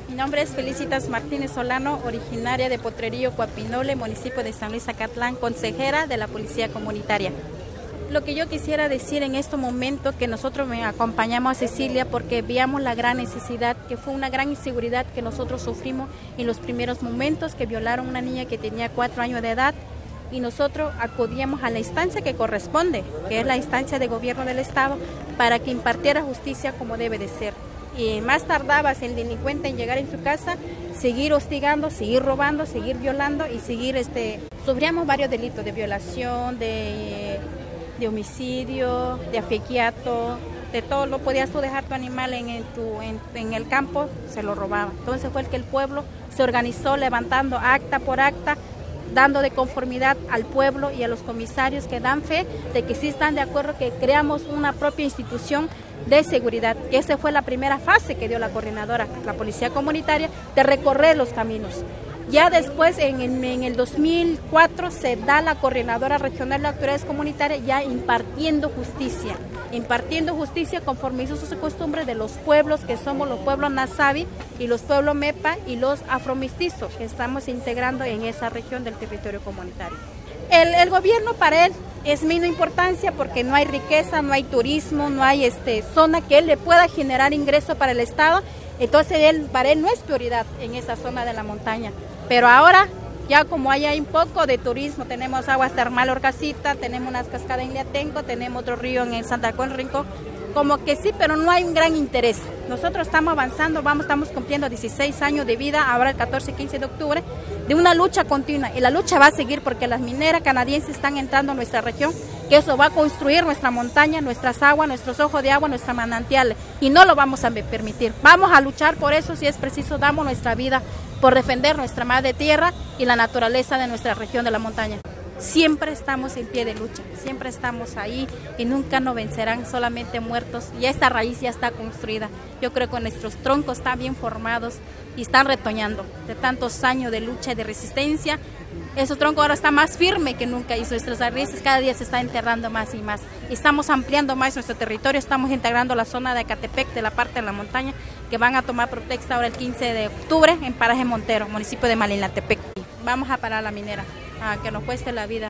Mi nombre es Felicitas Martínez Solano, originaria de Potrerillo, Coapinole, municipio de San Luis Zacatlán, consejera de la Policía Comunitaria. Lo que yo quisiera decir en este momento, que nosotros acompañamos a Cecilia porque veíamos la gran necesidad, que fue una gran inseguridad que nosotros sufrimos en los primeros momentos, que violaron a una niña que tenía 4 años de edad, y nosotros acudíamos a la instancia que corresponde, que es la instancia de gobierno del Estado, para que impartiera justicia como debe de ser. Y más tardaba el delincuente en llegar en su casa, seguir hostigando, seguir robando, seguir violando y seguir, sufríamos varios delitos de violación, de homicidio, de afiquiato, de todo. No podías tú dejar tu animal en el campo, se lo robaba. Entonces fue el que el pueblo se organizó levantando acta por acta, dando de conformidad al pueblo y a los comisarios que dan fe de que sí están de acuerdo que creamos una propia institución de seguridad. Esa fue la primera fase que dio la coordinadora, la Policía Comunitaria, de recorrer los caminos. Ya después, en el 2004, se da la Coordinadora Regional de Autoridades Comunitarias ya impartiendo justicia conforme hizo su costumbre de los pueblos, que somos los pueblos Nasavi y los pueblos Mepa y los afromestizos, que estamos integrando en esa región del territorio comunitario. El gobierno para él es mínima importancia porque no hay riqueza, no hay turismo, no hay zona que él le pueda generar ingreso para el Estado. Entonces para él no es prioridad en esa zona de la montaña. Pero ahora, ya como hay un poco de turismo, tenemos aguas termal Orcasita, tenemos unas cascadas en Liatenco, tenemos otro río en Santa Cruz Rincón, como que sí, pero no hay un gran interés. Nosotros estamos avanzando, estamos cumpliendo 16 años de vida, ahora el 14 y 15 de octubre, de una lucha continua. Y la lucha va a seguir porque las mineras canadienses están entrando a nuestra región, que eso va a construir nuestra montaña, nuestras aguas, nuestros ojos de agua, nuestras manantiales. Y no lo vamos a permitir. Vamos a luchar por eso, si es preciso, damos nuestra vida por defender nuestra madre tierra y la naturaleza de nuestra región de la montaña. Siempre estamos en pie de lucha, siempre estamos ahí y nunca nos vencerán, solamente muertos. Y esta raíz ya está construida. Yo creo que nuestros troncos están bien formados y están retoñando de tantos años de lucha y de resistencia. Esos troncos ahora están más firmes que nunca y nuestras raíces cada día se están enterrando más y más. Estamos ampliando más nuestro territorio, estamos integrando la zona de Ecatepec, de la parte de la montaña, que van a tomar protesta ahora el 15 de octubre en Paraje Montero, municipio de Malinaltepec. Vamos a parar la minera, a que nos cueste la vida.